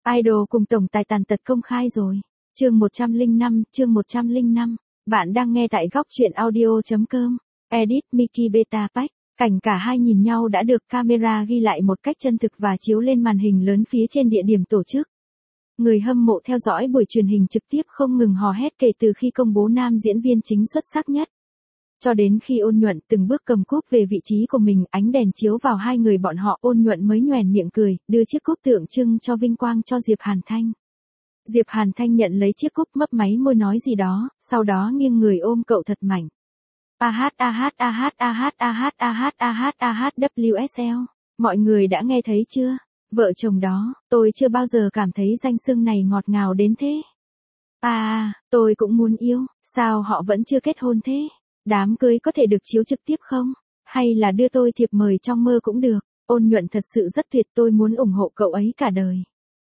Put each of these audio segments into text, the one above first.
Idol cùng tổng tài tàn tật công khai rồi. Chương 105. Bạn đang nghe tại góc truyện audio.com. Edit Mickey Beta Pack. Cảnh cả hai nhìn nhau đã được camera ghi lại một cách chân thực và chiếu lên màn hình lớn phía trên địa điểm tổ chức. Người hâm mộ theo dõi buổi truyền hình trực tiếp không ngừng hò hét kể từ khi công bố nam diễn viên chính xuất sắc nhất. Cho đến khi Ôn Nhuận từng bước cầm cúp về vị trí của mình, ánh đèn chiếu vào hai người bọn họ, Ôn Nhuận mới nhoẻn miệng cười, đưa chiếc cúp tượng trưng cho vinh quang cho Diệp Hàn Thanh. Diệp Hàn Thanh nhận lấy chiếc cúp, mấp máy môi nói gì đó, sau đó nghiêng người ôm cậu thật mạnh. WSL, mọi người đã nghe thấy chưa? Vợ chồng đó, tôi chưa bao giờ cảm thấy danh xưng này ngọt ngào đến thế. Tôi cũng muốn yêu, sao họ vẫn chưa kết hôn thế? Đám cưới có thể được chiếu trực tiếp không? Hay là đưa tôi thiệp mời trong mơ cũng được? Ôn Nhuận thật sự rất tuyệt, tôi muốn ủng hộ cậu ấy cả đời.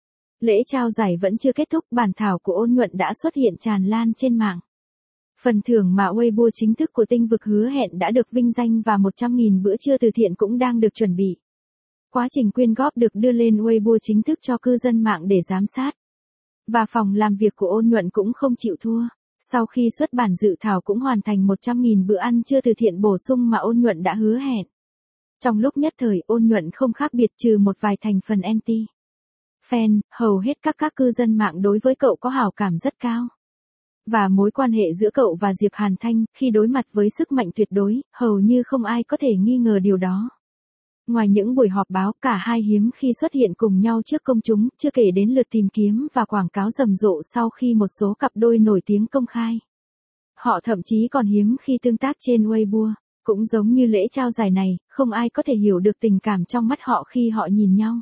Lễ trao giải vẫn chưa kết thúc, bản thảo của Ôn Nhuận đã xuất hiện tràn lan trên mạng. Phần thưởng mà Weibo chính thức của Tinh Vực hứa hẹn đã được vinh danh và 100.000 bữa trưa từ thiện cũng đang được chuẩn bị. Quá trình quyên góp được đưa lên Weibo chính thức cho cư dân mạng để giám sát. Và phòng làm việc của Ôn Nhuận cũng không chịu thua. Sau khi xuất bản dự thảo cũng hoàn thành 100.000 bữa ăn trưa từ thiện bổ sung mà Ôn Nhuận đã hứa hẹn. Trong lúc nhất thời, Ôn Nhuận không khác biệt trừ một vài thành phần anti fan, hầu hết các cư dân mạng đối với cậu có hảo cảm rất cao. Và mối quan hệ giữa cậu và Diệp Hàn Thanh, khi đối mặt với sức mạnh tuyệt đối, hầu như không ai có thể nghi ngờ điều đó. Ngoài những buổi họp báo, cả hai hiếm khi xuất hiện cùng nhau trước công chúng, chưa kể đến lượt tìm kiếm và quảng cáo rầm rộ sau khi một số cặp đôi nổi tiếng công khai. Họ thậm chí còn hiếm khi tương tác trên Weibo. Cũng giống như lễ trao giải này, không ai có thể hiểu được tình cảm trong mắt họ khi họ nhìn nhau.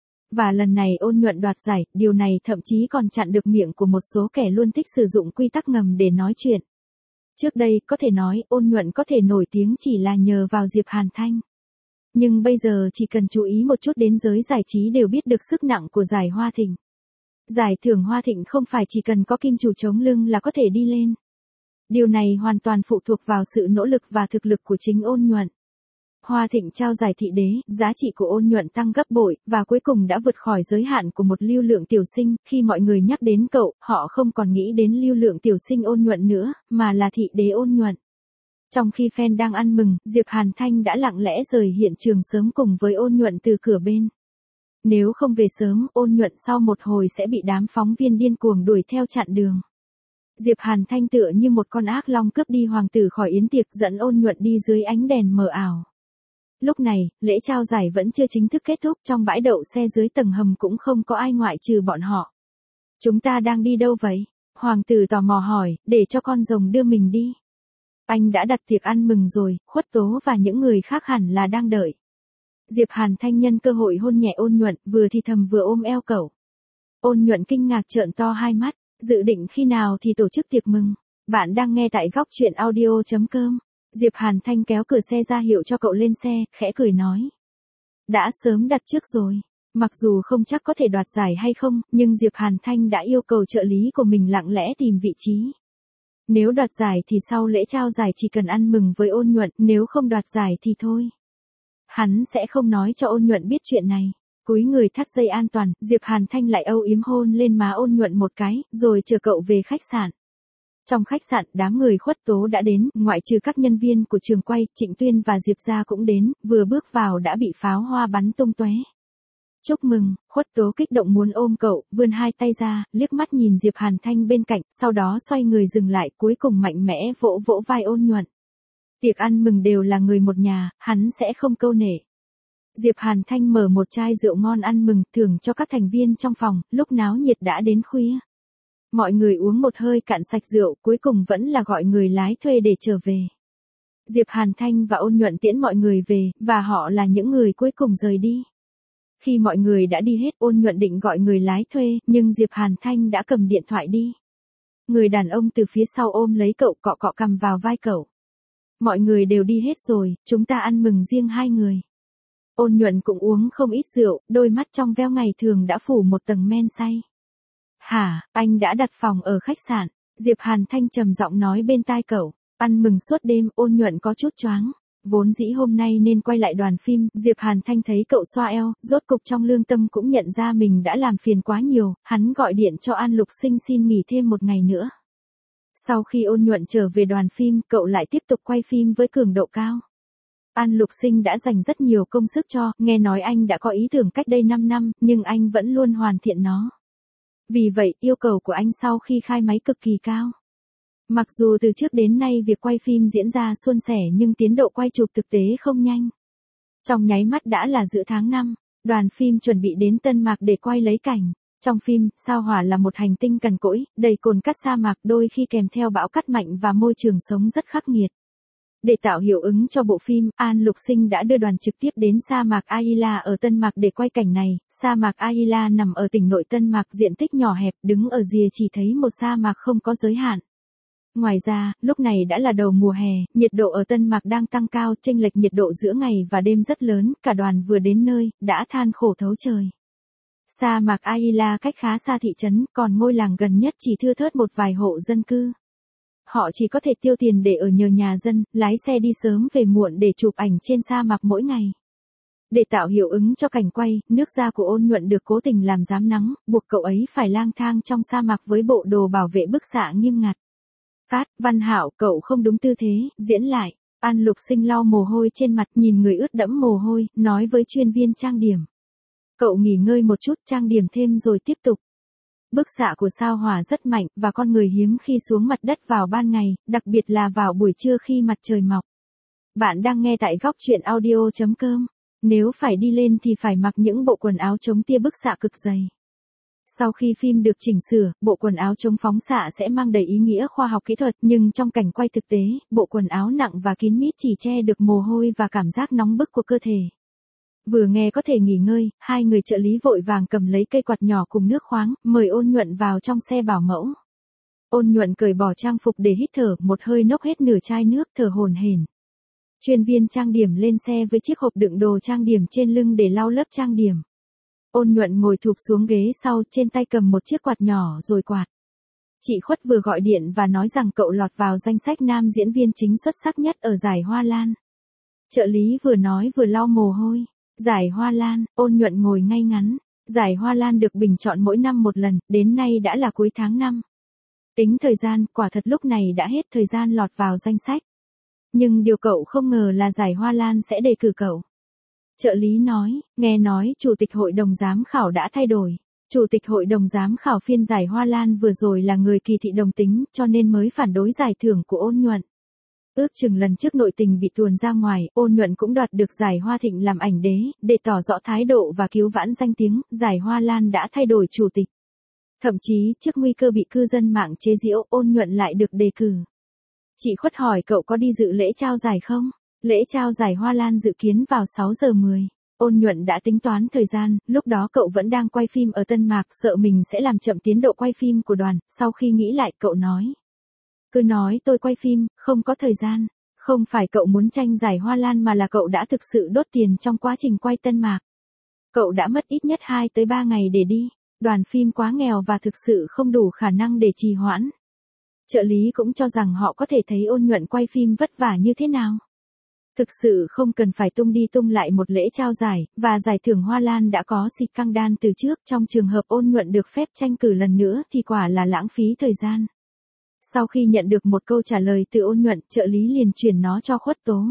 Và lần này Ôn Nhuận đoạt giải, điều này thậm chí còn chặn được miệng của một số kẻ luôn thích sử dụng quy tắc ngầm để nói chuyện. Trước đây, có thể nói, Ôn Nhuận có thể nổi tiếng chỉ là nhờ vào Diệp Hàn Thanh. Nhưng bây giờ chỉ cần chú ý một chút đến giới giải trí đều biết được sức nặng của giải Hoa Thịnh. Giải thưởng Hoa Thịnh không phải chỉ cần có kim chủ chống lưng là có thể đi lên. Điều này hoàn toàn phụ thuộc vào sự nỗ lực và thực lực của chính Ôn Nhuận. Hoa Thịnh trao giải thị đế, giá trị của Ôn Nhuận tăng gấp bội, và cuối cùng đã vượt khỏi giới hạn của một lưu lượng tiểu sinh. Khi mọi người nhắc đến cậu, họ không còn nghĩ đến lưu lượng tiểu sinh Ôn Nhuận nữa, mà là thị đế Ôn Nhuận. Trong khi fan đang ăn mừng, Diệp Hàn Thanh đã lặng lẽ rời hiện trường sớm cùng với Ôn Nhuận từ cửa bên. Nếu không về sớm, Ôn Nhuận sau một hồi sẽ bị đám phóng viên điên cuồng đuổi theo chặn đường. Diệp Hàn Thanh tựa như một con ác long cướp đi hoàng tử khỏi yến tiệc, dẫn Ôn Nhuận đi dưới ánh đèn mờ ảo. Lúc này, lễ trao giải vẫn chưa chính thức kết thúc, trong bãi đậu xe dưới tầng hầm cũng không có ai ngoại trừ bọn họ. Chúng ta đang đi đâu vậy? Hoàng tử tò mò hỏi, để cho con rồng đưa mình đi. Anh đã đặt tiệc ăn mừng rồi, Khuất Tố và những người khác hẳn là đang đợi. Diệp Hàn Thanh nhân cơ hội hôn nhẹ Ôn Nhuận, vừa thì thầm vừa ôm eo cậu. Ôn Nhuận kinh ngạc trợn to hai mắt, dự định khi nào thì tổ chức tiệc mừng. Bạn đang nghe tại góc truyện audio.com. Diệp Hàn Thanh kéo cửa xe ra hiệu cho cậu lên xe, khẽ cười nói. Đã sớm đặt trước rồi. Mặc dù không chắc có thể đoạt giải hay không, nhưng Diệp Hàn Thanh đã yêu cầu trợ lý của mình lặng lẽ tìm vị trí. Nếu đoạt giải thì sau lễ trao giải chỉ cần ăn mừng với Ôn Nhuận, nếu không đoạt giải thì thôi. Hắn sẽ không nói cho Ôn Nhuận biết chuyện này. Cúi người thắt dây an toàn, Diệp Hàn Thanh lại âu yếm hôn lên má Ôn Nhuận một cái, rồi chờ cậu về khách sạn. Trong khách sạn, đám người Khuất Tố đã đến, ngoại trừ các nhân viên của trường quay, Trịnh Tuyên và Diệp Gia cũng đến, vừa bước vào đã bị pháo hoa bắn tung tóe. Chúc mừng, Khuất Tố kích động muốn ôm cậu, vươn hai tay ra, liếc mắt nhìn Diệp Hàn Thanh bên cạnh, sau đó xoay người dừng lại, cuối cùng mạnh mẽ vỗ vỗ vai Ôn Nhuận. Tiệc ăn mừng đều là người một nhà, hắn sẽ không câu nệ. Diệp Hàn Thanh mở một chai rượu ngon ăn mừng, thưởng cho các thành viên trong phòng, lúc náo nhiệt đã đến khuya. Mọi người uống một hơi cạn sạch rượu, cuối cùng vẫn là gọi người lái thuê để trở về. Diệp Hàn Thanh và Ôn Nhuận tiễn mọi người về, và họ là những người cuối cùng rời đi. Khi mọi người đã đi hết, Ôn Nhuận định gọi người lái thuê, nhưng Diệp Hàn Thanh đã cầm điện thoại đi. Người đàn ông từ phía sau ôm lấy cậu, cọ cọ cằm vào vai cậu. Mọi người đều đi hết rồi, chúng ta ăn mừng riêng hai người. Ôn Nhuận cũng uống không ít rượu, đôi mắt trong veo ngày thường đã phủ một tầng men say. Hả, anh đã đặt phòng ở khách sạn? Diệp Hàn Thanh trầm giọng nói bên tai cậu. Ăn mừng suốt đêm, Ôn Nhuận có chút choáng. Vốn dĩ hôm nay nên quay lại đoàn phim, Diệp Hàn Thanh thấy cậu xoa eo, rốt cục trong lương tâm cũng nhận ra mình đã làm phiền quá nhiều, hắn gọi điện cho An Lục Sinh xin nghỉ thêm một ngày nữa. Sau khi Ôn Nhuận trở về đoàn phim, cậu lại tiếp tục quay phim với cường độ cao. An Lục Sinh đã dành rất nhiều công sức cho, nghe nói anh đã có ý tưởng cách đây 5 năm, nhưng anh vẫn luôn hoàn thiện nó. Vì vậy, yêu cầu của anh sau khi khai máy cực kỳ cao. Mặc dù từ trước đến nay việc quay phim diễn ra suôn sẻ nhưng tiến độ quay chụp thực tế không nhanh. Trong nháy mắt đã là giữa tháng 5, đoàn phim chuẩn bị đến Tân Mạc để quay lấy cảnh. Trong phim, Sao Hỏa là một hành tinh cằn cỗi, đầy cồn cát sa mạc đôi khi kèm theo bão cát mạnh và môi trường sống rất khắc nghiệt. Để tạo hiệu ứng cho bộ phim, An Lục Sinh đã đưa đoàn trực tiếp đến sa mạc Aila ở Tân Mạc để quay cảnh này. Sa mạc Aila nằm ở tỉnh nội Tân Mạc, diện tích nhỏ hẹp, đứng ở rìa chỉ thấy một sa mạc không có giới hạn. Ngoài ra, lúc này đã là đầu mùa hè, nhiệt độ ở Tân Mạc đang tăng cao, chênh lệch nhiệt độ giữa ngày và đêm rất lớn, cả đoàn vừa đến nơi, đã than khổ thấu trời. Sa mạc Aila cách khá xa thị trấn, còn ngôi làng gần nhất chỉ thưa thớt một vài hộ dân cư. Họ chỉ có thể tiêu tiền để ở nhờ nhà dân, lái xe đi sớm về muộn để chụp ảnh trên sa mạc mỗi ngày. Để tạo hiệu ứng cho cảnh quay, nước da của Ôn Nhuận được cố tình làm rám nắng, buộc cậu ấy phải lang thang trong sa mạc với bộ đồ bảo vệ bức xạ nghiêm ngặt. Cát, Văn Hạo, cậu không đúng tư thế, diễn lại. An Lục Sinh lau mồ hôi trên mặt, nhìn người ướt đẫm mồ hôi, nói với chuyên viên trang điểm. Cậu nghỉ ngơi một chút, trang điểm thêm rồi tiếp tục. Bức xạ của sao hỏa rất mạnh, và con người hiếm khi xuống mặt đất vào ban ngày, đặc biệt là vào buổi trưa khi mặt trời mọc. Bạn đang nghe tại góc truyện audio.com. Nếu phải đi lên thì phải mặc những bộ quần áo chống tia bức xạ cực dày. Sau khi phim được chỉnh sửa, bộ quần áo chống phóng xạ sẽ mang đầy ý nghĩa khoa học kỹ thuật, nhưng trong cảnh quay thực tế, bộ quần áo nặng và kín mít chỉ che được mồ hôi và cảm giác nóng bức của cơ thể. Vừa nghe có thể nghỉ ngơi, hai người trợ lý vội vàng cầm lấy cây quạt nhỏ cùng nước khoáng, mời Ôn Nhuận vào trong xe bảo mẫu. Ôn Nhuận cởi bỏ trang phục để hít thở, một hơi nốc hết nửa chai nước, thở hổn hển. Chuyên viên trang điểm lên xe với chiếc hộp đựng đồ trang điểm trên lưng để lau lớp trang điểm. Ôn Nhuận ngồi thụp xuống ghế sau, trên tay cầm một chiếc quạt nhỏ rồi quạt. Chị Khuất vừa gọi điện và nói rằng cậu lọt vào danh sách nam diễn viên chính xuất sắc nhất ở giải Hoa Lan. Trợ lý vừa nói vừa lau mồ hôi. Giải Hoa Lan, Ôn Nhuận ngồi ngay ngắn. Giải Hoa Lan được bình chọn mỗi năm một lần, đến nay đã là cuối tháng 5. Tính thời gian, quả thật lúc này đã hết thời gian lọt vào danh sách. Nhưng điều cậu không ngờ là giải Hoa Lan sẽ đề cử cậu. Trợ lý nói, nghe nói Chủ tịch Hội đồng Giám khảo đã thay đổi. Chủ tịch Hội đồng Giám khảo phiên giải Hoa Lan vừa rồi là người Kỳ Thị Đồng Tính, cho nên mới phản đối giải thưởng của Ôn Nhuận. Ước chừng lần trước nội tình bị tuồn ra ngoài, Ôn Nhuận cũng đoạt được giải Hoa Thịnh làm ảnh đế, để tỏ rõ thái độ và cứu vãn danh tiếng, giải Hoa Lan đã thay đổi chủ tịch. Thậm chí, trước nguy cơ bị cư dân mạng chế giễu, Ôn Nhuận lại được đề cử. Chị Khuất hỏi cậu có đi dự lễ trao giải không? Lễ trao giải Hoa Lan dự kiến vào 6 giờ 10. Ôn Nhuận đã tính toán thời gian, lúc đó cậu vẫn đang quay phim ở Tân Mạc, sợ mình sẽ làm chậm tiến độ quay phim của đoàn, sau khi nghĩ lại cậu nói. Cứ nói tôi quay phim, không có thời gian. Không phải cậu muốn tranh giải Hoa Lan mà là cậu đã thực sự đốt tiền trong quá trình quay Tân Mạc. Cậu đã mất ít nhất 2 tới 3 ngày để đi. Đoàn phim quá nghèo và thực sự không đủ khả năng để trì hoãn. Trợ lý cũng cho rằng họ có thể thấy Ôn Nhuận quay phim vất vả như thế nào. Thực sự không cần phải tung đi tung lại một lễ trao giải, và giải thưởng Hoa Lan đã có xịt căng đan từ trước, trong trường hợp Ôn Nhuận được phép tranh cử lần nữa thì quả là lãng phí thời gian. Sau khi nhận được một câu trả lời từ Ôn Nhuận, trợ lý liền chuyển nó cho Khuất Tố.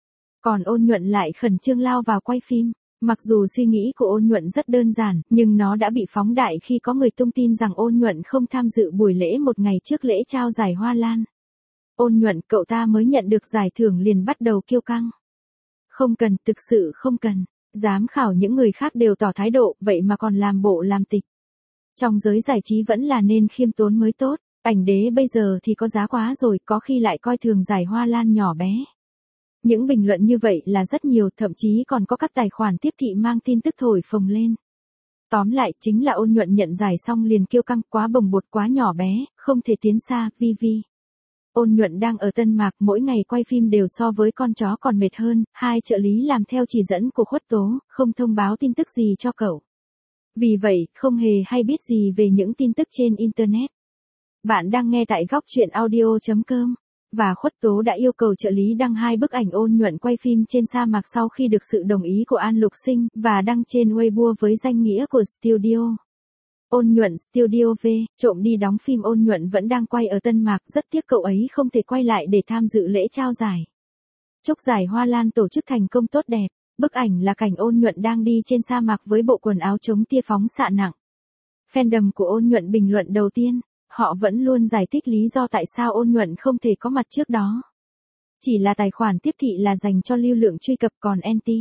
Còn Ôn Nhuận lại khẩn trương lao vào quay phim. Mặc dù suy nghĩ của Ôn Nhuận rất đơn giản, nhưng nó đã bị phóng đại khi có người tung tin rằng Ôn Nhuận không tham dự buổi lễ một ngày trước lễ trao giải Hoa Lan. Ôn Nhuận, cậu ta mới nhận được giải thưởng liền bắt đầu kiêu căng. Không cần, thực sự không cần. Giám khảo những người khác đều tỏ thái độ, vậy mà còn làm bộ làm tịch. Trong giới giải trí vẫn là nên khiêm tốn mới tốt. Ảnh đế bây giờ thì có giá quá rồi, có khi lại coi thường giải Hoa Lan nhỏ bé. Những bình luận như vậy là rất nhiều, thậm chí còn có các tài khoản tiếp thị mang tin tức thổi phồng lên. Tóm lại, chính là Ôn Nhuận nhận giải xong liền kiêu căng, quá bồng bột, quá nhỏ bé, không thể tiến xa, vi. Ôn Nhuận đang ở Tân Mạc, mỗi ngày quay phim đều so với con chó còn mệt hơn, hai trợ lý làm theo chỉ dẫn của Khuất Tố, không thông báo tin tức gì cho cậu. Vì vậy, không hề hay biết gì về những tin tức trên Internet. Bạn đang nghe tại góc truyện audio.com. và Khuất Tố đã yêu cầu trợ lý đăng 2 bức ảnh ôn nhuận quay phim trên sa mạc sau khi được sự đồng ý của An Lục Sinh, và đăng trên Weibo với danh nghĩa của studio. Ôn nhuận Studio V, trộm đi đóng phim. Ôn nhuận vẫn đang quay ở Tân Mạc, rất tiếc cậu ấy không thể quay lại để tham dự lễ trao giải. Chúc giải Hoa Lan tổ chức thành công tốt đẹp. Bức ảnh là cảnh ôn nhuận đang đi trên sa mạc với bộ quần áo chống tia phóng xạ nặng. Fandom của ôn nhuận bình luận đầu tiên, họ vẫn luôn giải thích lý do tại sao ôn nhuận không thể có mặt trước đó. Chỉ là tài khoản tiếp thị là dành cho lưu lượng truy cập, còn anti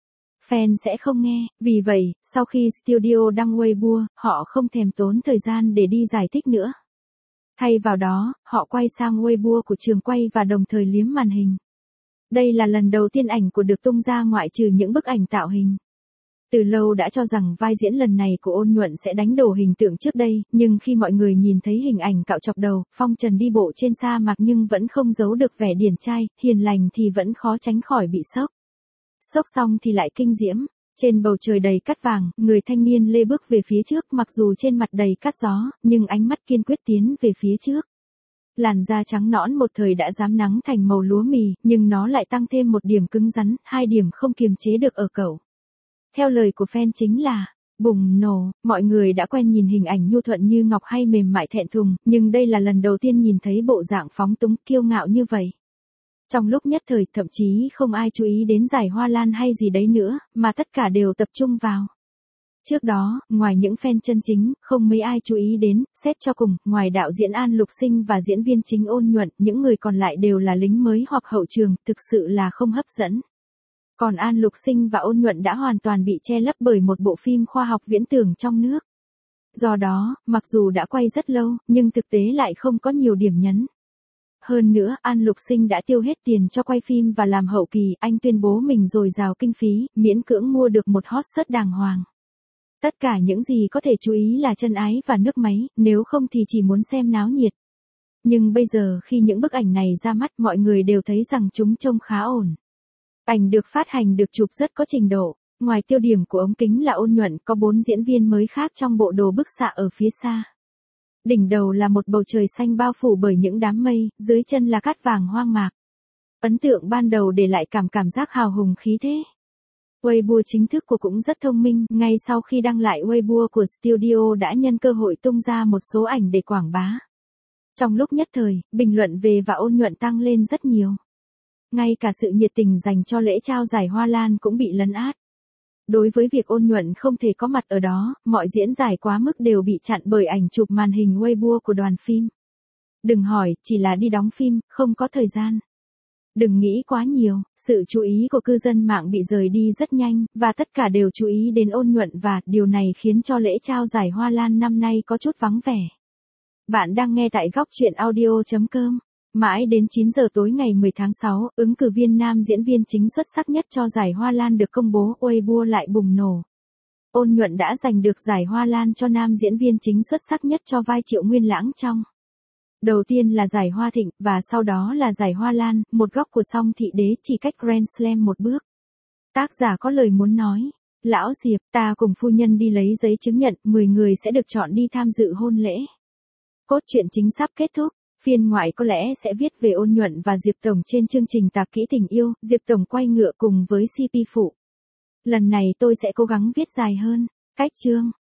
fan sẽ không nghe. Vì vậy, sau khi studio đăng Weibo, họ không thèm tốn thời gian để đi giải thích nữa. Thay vào đó, họ quay sang Weibo của trường quay và đồng thời liếm màn hình. Đây là lần đầu tiên ảnh của được tung ra ngoại trừ những bức ảnh tạo hình. Từ lâu đã cho rằng vai diễn lần này của ôn nhuận sẽ đánh đổ hình tượng trước đây, nhưng khi mọi người nhìn thấy hình ảnh cạo chọc đầu, phong trần đi bộ trên sa mạc nhưng vẫn không giấu được vẻ điển trai, hiền lành thì vẫn khó tránh khỏi bị sốc. Sốc xong thì lại kinh diễm. Trên bầu trời đầy cát vàng, người thanh niên lê bước về phía trước, mặc dù trên mặt đầy cát gió, nhưng ánh mắt kiên quyết tiến về phía trước. Làn da trắng nõn một thời đã rám nắng thành màu lúa mì, nhưng nó lại tăng thêm một điểm cứng rắn, 2 điểm không kiềm chế được ở cậu. Theo lời của fan chính là bùng nổ. Mọi người đã quen nhìn hình ảnh nhu thuận như ngọc hay mềm mại thẹn thùng, nhưng đây là lần đầu tiên nhìn thấy bộ dạng phóng túng kiêu ngạo như vậy. Trong lúc nhất thời, thậm chí không ai chú ý đến giải Hoa Lan hay gì đấy nữa, mà tất cả đều tập trung vào. Trước đó, ngoài những fan chân chính, không mấy ai chú ý đến. Xét cho cùng, ngoài đạo diễn An Lục Sinh và diễn viên chính ôn nhuận, những người còn lại đều là lính mới hoặc hậu trường, thực sự là không hấp dẫn. Còn An Lục Sinh và ôn nhuận đã hoàn toàn bị che lấp bởi một bộ phim khoa học viễn tưởng trong nước. Do đó, mặc dù đã quay rất lâu, nhưng thực tế lại không có nhiều điểm nhấn. Hơn nữa, An Lục Sinh đã tiêu hết tiền cho quay phim và làm hậu kỳ, anh tuyên bố mình dồi dào kinh phí, miễn cưỡng mua được một hot set đàng hoàng. Tất cả những gì có thể chú ý là chân ái và nước máy, nếu không thì chỉ muốn xem náo nhiệt. Nhưng bây giờ khi những bức ảnh này ra mắt, mọi người đều thấy rằng chúng trông khá ổn. Ảnh được phát hành được chụp rất có trình độ. Ngoài tiêu điểm của ống kính là ôn nhuận, có 4 diễn viên mới khác trong bộ đồ bức xạ ở phía xa. Đỉnh đầu là một bầu trời xanh bao phủ bởi những đám mây, dưới chân là cát vàng hoang mạc. Ấn tượng ban đầu để lại cảm giác hào hùng khí thế. Weibo chính thức của cũng rất thông minh, ngay sau khi đăng lại Weibo của studio đã nhân cơ hội tung ra một số ảnh để quảng bá. Trong lúc nhất thời, bình luận về và ôn nhuận tăng lên rất nhiều. Ngay cả sự nhiệt tình dành cho lễ trao giải Hoa Lan cũng bị lấn át. Đối với việc ôn nhuận không thể có mặt ở đó, mọi diễn giải quá mức đều bị chặn bởi ảnh chụp màn hình Weibo của đoàn phim. Đừng hỏi, chỉ là đi đóng phim, không có thời gian. Đừng nghĩ quá nhiều, sự chú ý của cư dân mạng bị rời đi rất nhanh, và tất cả đều chú ý đến ôn nhuận và điều này khiến cho lễ trao giải Hoa Lan năm nay có chút vắng vẻ. Bạn đang nghe tại góc truyện audio.com. Mãi đến 9 giờ tối ngày 10 tháng 6, ứng cử viên nam diễn viên chính xuất sắc nhất cho giải Hoa Lan được công bố, Weibo lại bùng nổ. Ôn nhuận đã giành được giải Hoa Lan cho nam diễn viên chính xuất sắc nhất cho vai Triệu Nguyên Lãng trong. Đầu tiên là giải Hoa Thịnh, và sau đó là giải Hoa Lan, một góc của Song Thị Đế chỉ cách Grand Slam một bước. Tác giả có lời muốn nói. Lão Diệp, ta cùng phu nhân đi lấy giấy chứng nhận, 10 người sẽ được chọn đi tham dự hôn lễ. Cốt truyện chính sắp kết thúc. Phiên ngoại có lẽ sẽ viết về ôn nhuận và Diệp Tổng trên chương trình Tạp kỹ tình yêu, Diệp Tổng quay ngựa cùng với CP phụ. Lần này tôi sẽ cố gắng viết dài hơn. Cách chương